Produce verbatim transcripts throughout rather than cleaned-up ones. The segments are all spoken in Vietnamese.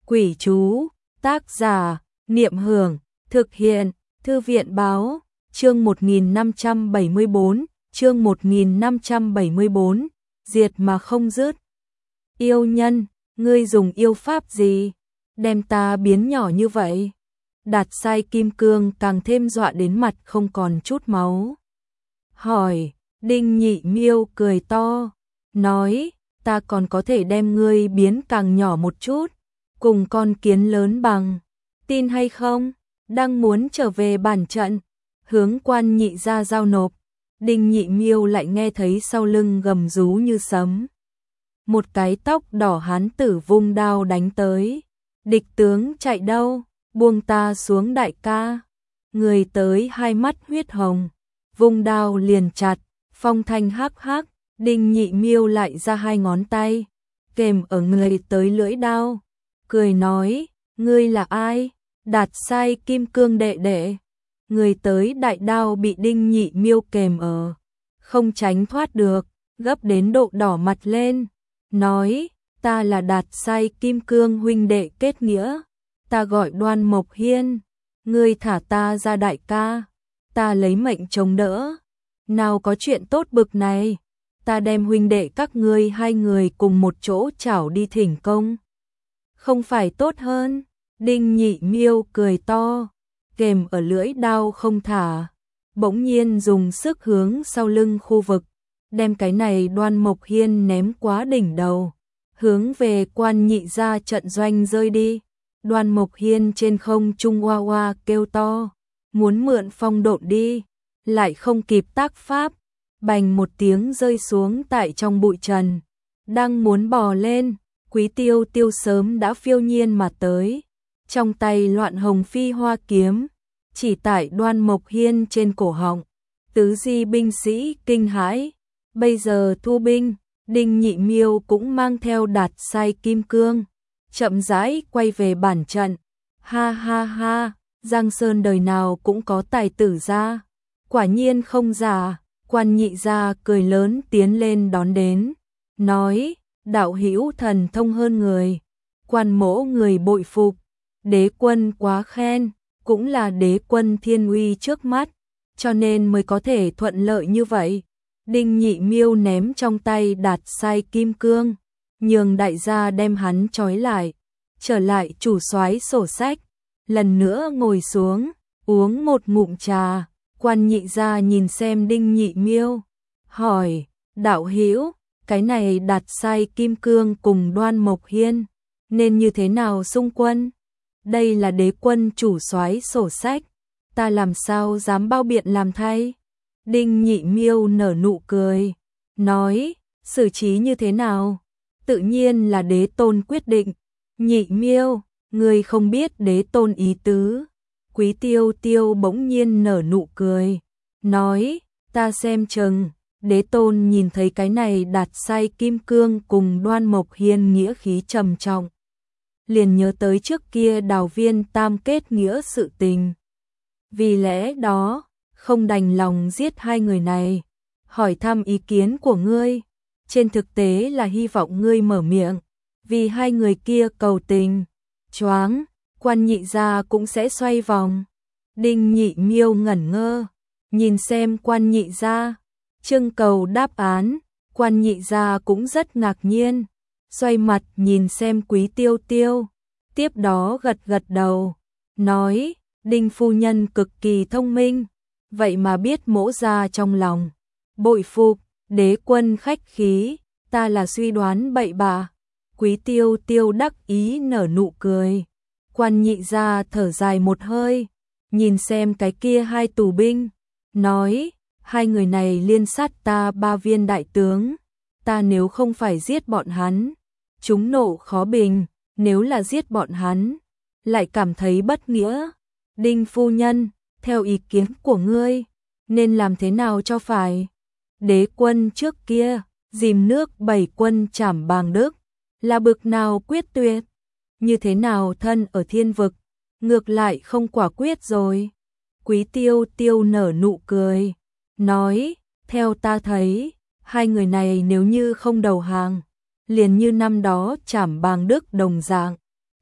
Quỷ chú, tác giả, Niệm Hưởng, thực hiện, Thư viện báo, chương một nghìn năm trăm bảy mươi bốn, chương một nghìn năm trăm bảy mươi bốn, diệt mà không dứt. Yêu nhân, ngươi dùng yêu pháp gì? Đem ta biến nhỏ như vậy? Đạt Sai Kim Cương càng thêm dọa đến mặt không còn chút máu. Hỏi, Đinh Nhị Miêu cười to, nói, ta còn có thể đem ngươi biến càng nhỏ một chút, cùng con kiến lớn bằng, tin hay không? Đang muốn trở về bản trận, hướng Quan Nhị ra giao nộp, Đinh Nhị Miêu lại nghe thấy sau lưng gầm rú như sấm. Một cái tóc đỏ hán tử vung đao đánh tới. Địch tướng chạy đâu? Buông ta xuống đại ca. Người tới hai mắt huyết hồng, vung đao liền chặt, phong thanh hắc hắc, Đinh Nhị Miêu lại ra hai ngón tay, kèm ở người tới lưỡi đao, cười nói, ngươi là ai? Đạt Sai Kim Cương đệ đệ. Người tới đại đao bị Đinh Nhị Miêu kèm ở, không tránh thoát được, gấp đến độ đỏ mặt lên, nói, ta là Đạt Sai Kim Cương huynh đệ kết nghĩa, ta gọi Đoan Mộc Hiên, ngươi thả ta ra đại ca, ta lấy mệnh chống đỡ, nào có chuyện tốt bực này, ta đem huynh đệ các ngươi hai người cùng một chỗ chảo đi thỉnh công, không phải tốt hơn? Đinh Nhị Miêu cười to, kèm ở lưỡi đao không thả, bỗng nhiên dùng sức hướng sau lưng khu vực, đem cái này Đoan Mộc Hiên ném quá đỉnh đầu, hướng về Quan Nhị ra trận doanh rơi đi. Đoan Mộc Hiên trên không trung oa oa kêu to, muốn mượn phong độn đi, lại không kịp tác pháp, bành một tiếng rơi xuống tại trong bụi trần, đang muốn bò lên, Quý Tiêu Tiêu sớm đã phiêu nhiên mà tới, trong tay loạn hồng phi hoa kiếm, chỉ tại Đoan Mộc Hiên trên cổ họng, tứ di binh sĩ kinh hãi, bây giờ thu binh, Đinh Nhị Miêu cũng mang theo Đạt Sai Kim Cương, chậm rãi quay về bản trận, ha ha ha, Giang Sơn đời nào cũng có tài tử ra, quả nhiên không giả, Quan Nhị ra cười lớn tiến lên đón đến, nói, đạo hữu thần thông hơn người, Quan mỗ người bội phục, đế quân quá khen, cũng là đế quân thiên uy trước mắt, cho nên mới có thể thuận lợi như vậy. Đinh Nhị Miêu ném trong tay Đạt Sai Kim Cương, nhường đại gia đem hắn trói lại, trở lại chủ soái sổ sách, lần nữa ngồi xuống, uống một ngụm trà, Quan Nhị ra nhìn xem Đinh Nhị Miêu, hỏi, đạo hữu, cái này Đạt Sai Kim Cương cùng Đoan Mộc Hiên, nên như thế nào xung quân? Đây là đế quân chủ soái sổ sách, ta làm sao dám bao biện làm thay? Đinh Nhị Miêu nở nụ cười, nói, xử trí như thế nào? Tự nhiên là đế tôn quyết định. Nhị Miêu, ngươi không biết đế tôn ý tứ. Quý Tiêu Tiêu bỗng nhiên nở nụ cười, nói, ta xem chừng, đế tôn nhìn thấy cái này Đạt Sai Kim Cương cùng Đoan Mộc Hiên nghĩa khí trầm trọng, liền nhớ tới trước kia Đào Viên tam kết nghĩa sự tình. Vì lẽ đó, không đành lòng giết hai người này, hỏi thăm ý kiến của ngươi, trên thực tế là hy vọng ngươi mở miệng, vì hai người kia cầu tình. Choáng, Quan Nhị ra cũng sẽ xoay vòng. Đinh Nhị Miêu ngẩn ngơ, nhìn xem Quan Nhị ra, trưng cầu đáp án, Quan Nhị ra cũng rất ngạc nhiên, xoay mặt nhìn xem Quý Tiêu Tiêu, tiếp đó gật gật đầu, nói, Đinh phu nhân cực kỳ thông minh, vậy mà biết mỗ ra trong lòng, bội phục, đế quân khách khí, ta là suy đoán bậy bạ. Quý Tiêu Tiêu đắc ý nở nụ cười, Quan Nhị ra thở dài một hơi, nhìn xem cái kia hai tù binh, nói, hai người này liên sát ta ba viên đại tướng, ta nếu không phải giết bọn hắn, chúng nộ khó bình, nếu là giết bọn hắn, lại cảm thấy bất nghĩa. Đinh phu nhân, theo ý kiến của ngươi, nên làm thế nào cho phải? Đế quân trước kia, dìm nước bảy quân trảm Bàng Đức, là bực nào quyết tuyệt, như thế nào thân ở thiên vực, ngược lại không quả quyết rồi. Quý Tiêu Tiêu nở nụ cười, nói, theo ta thấy, hai người này nếu như không đầu hàng, liền như năm đó trảm Bàng Đức đồng dạng,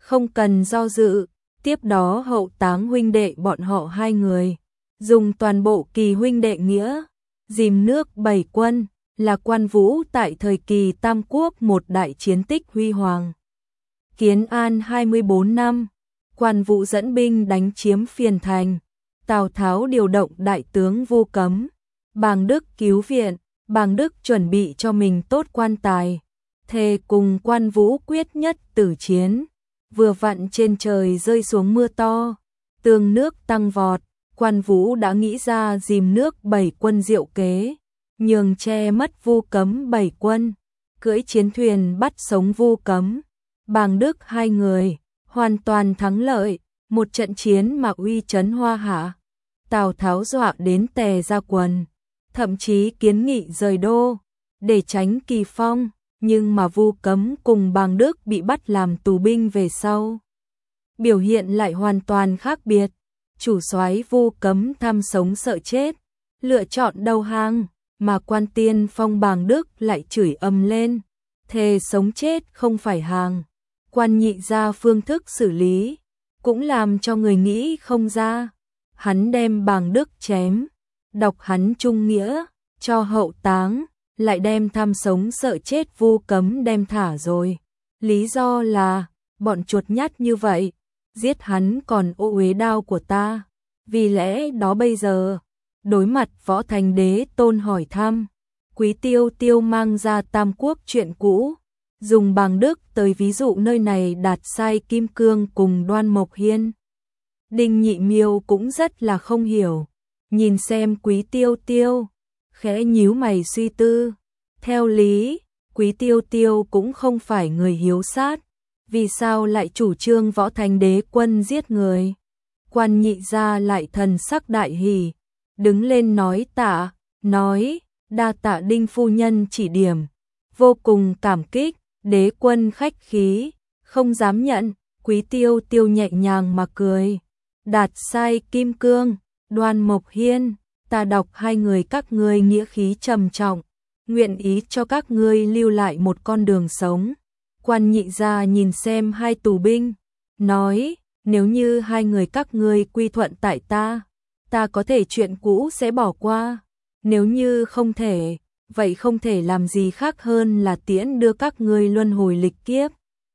không cần do dự, tiếp đó hậu táng huynh đệ bọn họ hai người, dùng toàn bộ kỳ huynh đệ nghĩa, dìm nước bảy quân, là Quan Vũ tại thời kỳ Tam Quốc một đại chiến tích huy hoàng. Kiến An hai mươi bốn năm, Quan Vũ dẫn binh đánh chiếm Phiền Thành, Tào Tháo điều động đại tướng Vu Cấm, Bàng Đức cứu viện, Bàng Đức chuẩn bị cho mình tốt quan tài, thề cùng Quan Vũ quyết nhất tử chiến. Vừa vặn trên trời rơi xuống mưa to, tường nước tăng vọt, Quan Vũ đã nghĩ ra dìm nước bảy quân diệu kế, nhường che mất Vu Cấm bảy quân, cưỡi chiến thuyền bắt sống Vu Cấm, Bàng Đức hai người, hoàn toàn thắng lợi, một trận chiến mà uy chấn Hoa Hạ. Tào Tháo dọa đến tè ra quần, thậm chí kiến nghị rời đô, để tránh kỳ phong, nhưng mà Vu Cấm cùng Bàng Đức bị bắt làm tù binh về sau. Biểu hiện lại hoàn toàn khác biệt, chủ soái Vu Cấm tham sống sợ chết, lựa chọn đầu hàng, mà quan tiên phong Bàng Đức lại chửi ầm lên, thề sống chết không phải hàng. Quan Nhị ra phương thức xử lý, cũng làm cho người nghĩ không ra. Hắn đem Bàng Đức chém, đọc hắn trung nghĩa, cho hậu táng, lại đem tham sống sợ chết Vu Cấm đem thả rồi. Lý do là, bọn chuột nhắt như vậy, giết hắn còn ô uế đao của ta. Vì lẽ đó bây giờ, đối mặt Võ Thành Đế Tôn hỏi thăm, Quý Tiêu Tiêu mang ra Tam Quốc chuyện cũ, dùng Bàng Đức tới ví dụ nơi này đạt sai Kim Cương cùng Đoan Mộc Hiên. Đinh Nhị Miêu cũng rất là không hiểu, nhìn xem Quý Tiêu Tiêu, khẽ nhíu mày suy tư. Theo lý, Quý Tiêu Tiêu cũng không phải người hiếu sát, vì sao lại chủ trương Võ Thành Đế quân giết người? Quan Nhị ra lại thần sắc đại hỉ, đứng lên nói tạ, nói, đa tạ Đinh phu nhân chỉ điểm, vô cùng cảm kích, đế quân khách khí, không dám nhận. Quý Tiêu Tiêu nhẹ nhàng mà cười, đạt sai Kim Cương, Đoan Mộc Hiên, ta đọc hai người các ngươi nghĩa khí trầm trọng, nguyện ý cho các ngươi lưu lại một con đường sống. Quan Nhị ra nhìn xem hai tù binh, nói, nếu như hai người các ngươi quy thuận tại ta, ta có thể chuyện cũ sẽ bỏ qua, nếu như không thể, vậy không thể làm gì khác hơn là tiễn đưa các ngươi luân hồi lịch kiếp.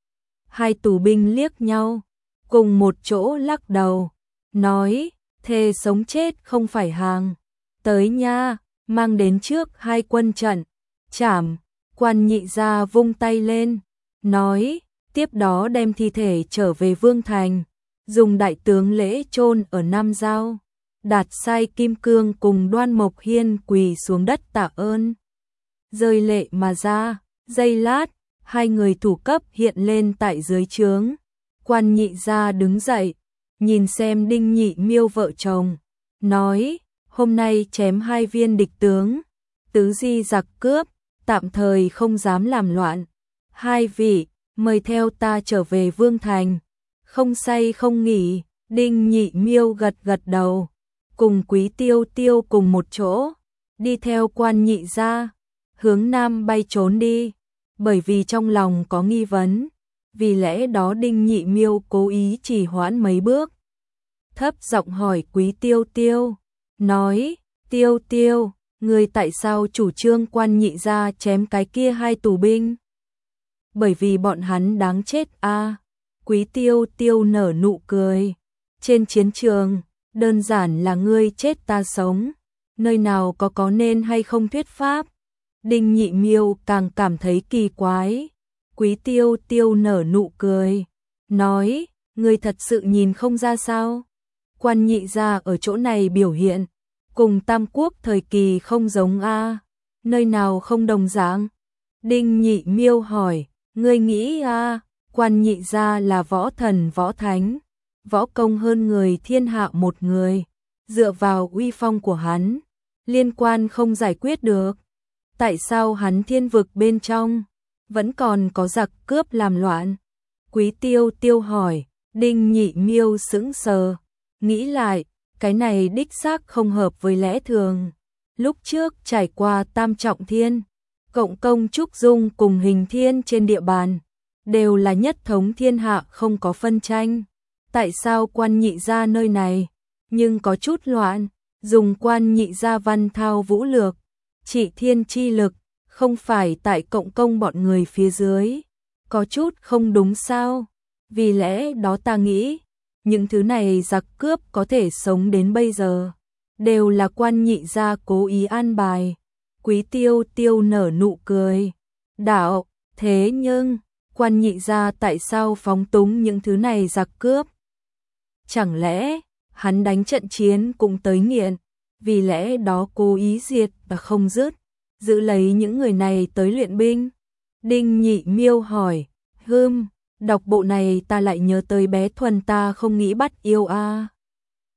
Hai tù binh liếc nhau, cùng một chỗ lắc đầu, nói, thề sống chết không phải hàng, tới nha, mang đến trước hai quân trận, chảm. Quan Nhị ra vung tay lên, nói, tiếp đó đem thi thể trở về Vương Thành, dùng đại tướng lễ chôn ở Nam Giao. Đạt sai Kim Cương cùng Đoan Mộc Hiên quỳ xuống đất tạ ơn, rơi lệ mà ra. Giây lát, hai người thủ cấp hiện lên tại dưới trướng. Quan Nhị ra đứng dậy, nhìn xem Đinh Nhị Miêu vợ chồng, nói, hôm nay chém hai viên địch tướng, tứ di giặc cướp, tạm thời không dám làm loạn. Hai vị, mời theo ta trở về Vương Thành, không say không nghỉ. Đinh Nhị Miêu gật gật đầu, cùng Quý Tiêu Tiêu cùng một chỗ, đi theo Quan Nhị ra, hướng Nam bay trốn đi. Bởi vì trong lòng có nghi vấn, vì lẽ đó Đinh Nhị Miêu cố ý trì hoãn mấy bước, thấp giọng hỏi Quý Tiêu Tiêu, nói, Tiêu Tiêu, người tại sao chủ trương Quan Nhị ra chém cái kia hai tù binh? Bởi vì bọn hắn đáng chết a. À. Quý Tiêu Tiêu nở nụ cười, trên chiến trường, đơn giản là ngươi chết ta sống, nơi nào có có nên hay không thuyết pháp. Đinh Nhị Miêu càng cảm thấy kỳ quái. Quý Tiêu Tiêu nở nụ cười, nói, ngươi thật sự nhìn không ra sao? Quan Nhị ra ở chỗ này biểu hiện, cùng Tam Quốc thời kỳ không giống a, à? Nơi nào không đồng dạng? Đinh Nhị Miêu hỏi, ngươi nghĩ a? À? Quan Nhị ra là võ thần võ thánh, võ công hơn người thiên hạ một người, dựa vào uy phong của hắn, liên quan không giải quyết được. Tại sao hắn thiên vực bên trong vẫn còn có giặc cướp làm loạn? Quý Tiêu Tiêu hỏi. Đinh Nhị Miêu sững sờ, nghĩ lại, cái này đích xác không hợp với lẽ thường. Lúc trước trải qua Tam Trọng Thiên, cộng công Trúc Dung cùng Hình Thiên trên địa bàn, đều là nhất thống thiên hạ không có phân tranh. Tại sao Quan Nhị gia nơi này nhưng có chút loạn, dùng Quan Nhị gia văn thao vũ lược, trị thiên chi lực, không phải tại cộng công bọn người phía dưới, có chút không đúng sao? Vì lẽ đó ta nghĩ, những thứ này giặc cướp có thể sống đến bây giờ, đều là Quan Nhị gia cố ý an bài. Quý Tiêu Tiêu nở nụ cười, đạo, thế nhưng, Quan Nhị gia tại sao phóng túng những thứ này giặc cướp? Chẳng lẽ, hắn đánh trận chiến cũng tới nghiện, vì lẽ đó cố ý diệt và không dứt, giữ lấy những người này tới luyện binh? Đinh Nhị Miêu hỏi, hưm, đọc bộ này ta lại nhớ tới bé Thuần ta không nghĩ bắt yêu a.